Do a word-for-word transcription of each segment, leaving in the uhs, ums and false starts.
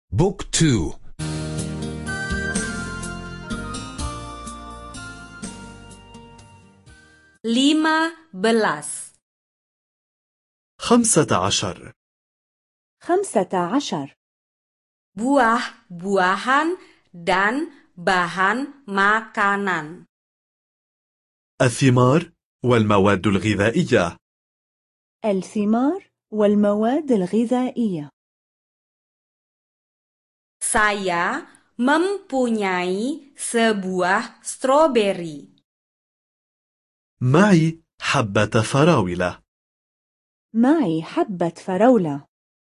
بوك تو. lima belas. خمسة عشر. خمسة عشر. Buah-buahan dan bahan makanan. الثمار والمواد الغذائية. الثمار والمواد الغذائية. Saya mempunyai sebuah stroberi. معي حبة فراولة. معي حبة فراولة.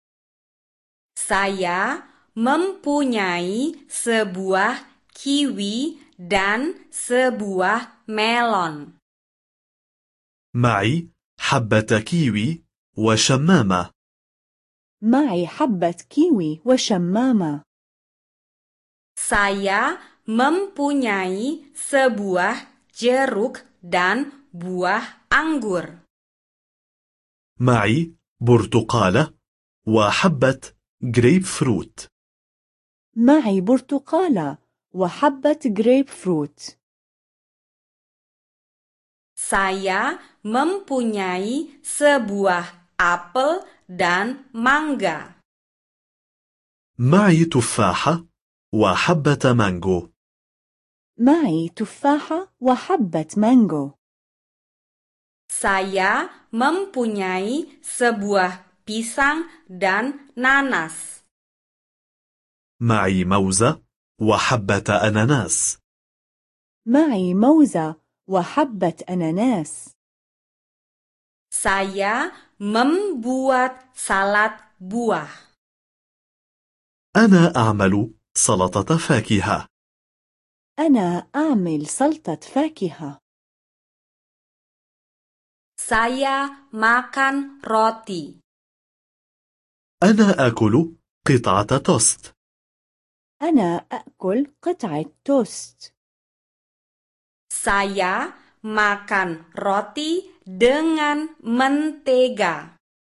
Saya mempunyai sebuah kiwi dan sebuah melon. معي حبة كيوي وشمامة. معي حبة كيوي وشمامة. Saya mempunyai sebuah jeruk dan buah anggur. معي برتقالة وحبة جريب فروت. معي برتقالة وحبة جريب فروت. Saya mempunyai sebuah apel dan mangga. معي تفاحة وحبة مانجو. معي تفاحة وحبة مانجو. Saya mempunyai sebuah pisang dan nanas. معي موزة وحبة أناناس. معي موزة وحبة أناناس. Saya membuat salad buah. أنا أعمل سلطة فاكهة. أنا أعمل سلطة فاكهة. Saya makan roti. أنا آكل قطعة توست. أنا أأكل قطعة توست. Saya makan roti dengan mentega.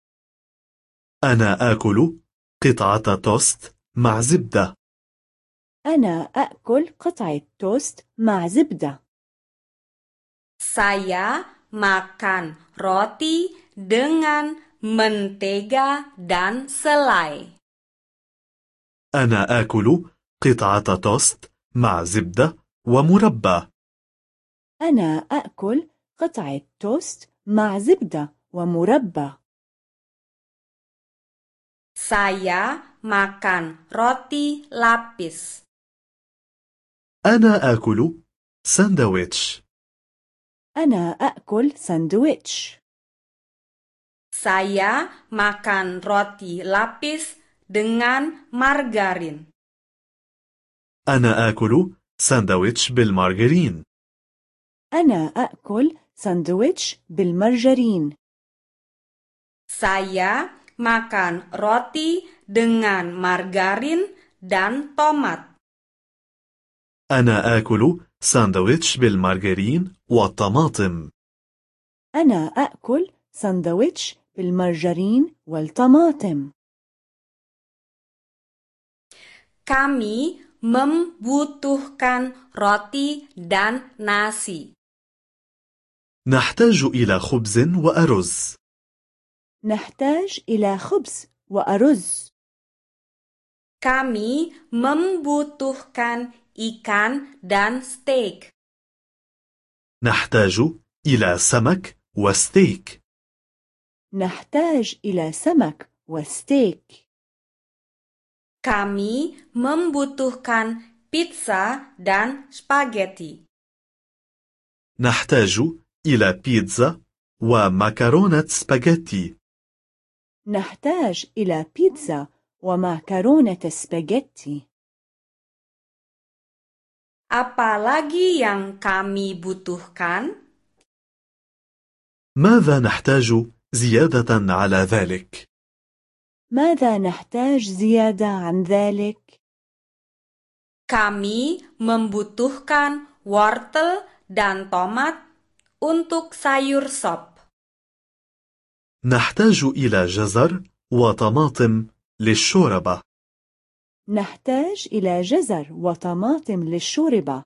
أنا آكل قطعة توست مع زبدة. أنا أأكل قطعة توست مع زبدة. Saya makan roti dengan mentega dan selai. أنا آكل قطعة توست مع زبدة ومربى. أنا أأكل قطعة توست مع زبدة ومربى. Saya makan roti lapis. أنا آكل ساندويتش. أنا أأكل ساندويتش. Saya makan roti lapis dengan margarin. أنا آكل ساندويتش بالمارغرين. أنا أأكل ساندويتش بالمرجرين. Saya makan roti dengan margarin dan tomat. أنا آكل ساندويتش بالمارغرين والطماطم. أنا أأكل ساندويتش بالمرجرين والطماطم. Kami membutuhkan roti dan nasi. نحتاج إلى خبز وأرز. نحتاج إلى خبز وأرز. Kami membutuhkan ikan dan steak. نحتاج إلى سمك وستيك. نحتاج إلى سمك وستيك. Kami membutuhkan pizza dan spaghetti. نحتاج إلى بيتزا ومكرونة سباغيتي. نحتاج إلى بيتزا ومعكرونة سباغيتي. Apa lagi yang kami butuhkan? ماذا نحتاج زيادة على ذلك؟ ماذا نحتاج زيادة عن ذلك؟ Kami membutuhkan wortel dan tomat untuk sayur sop. نحتاج إلى جزر وطماطم للشوربة. نحتاج إلى جزر وطماطم للشوربة.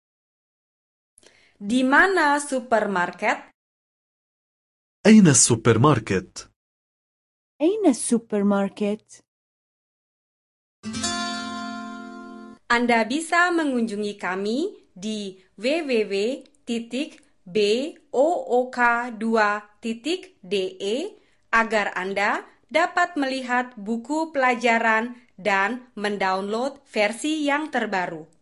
Di mana supermarket? أين السوبر ماركت؟ أين السوبر ماركت؟ Anda bisa mengunjungi kami di w w w titik book dua titik d e agar Anda dapat melihat buku pelajaran dan mendownload versi yang terbaru.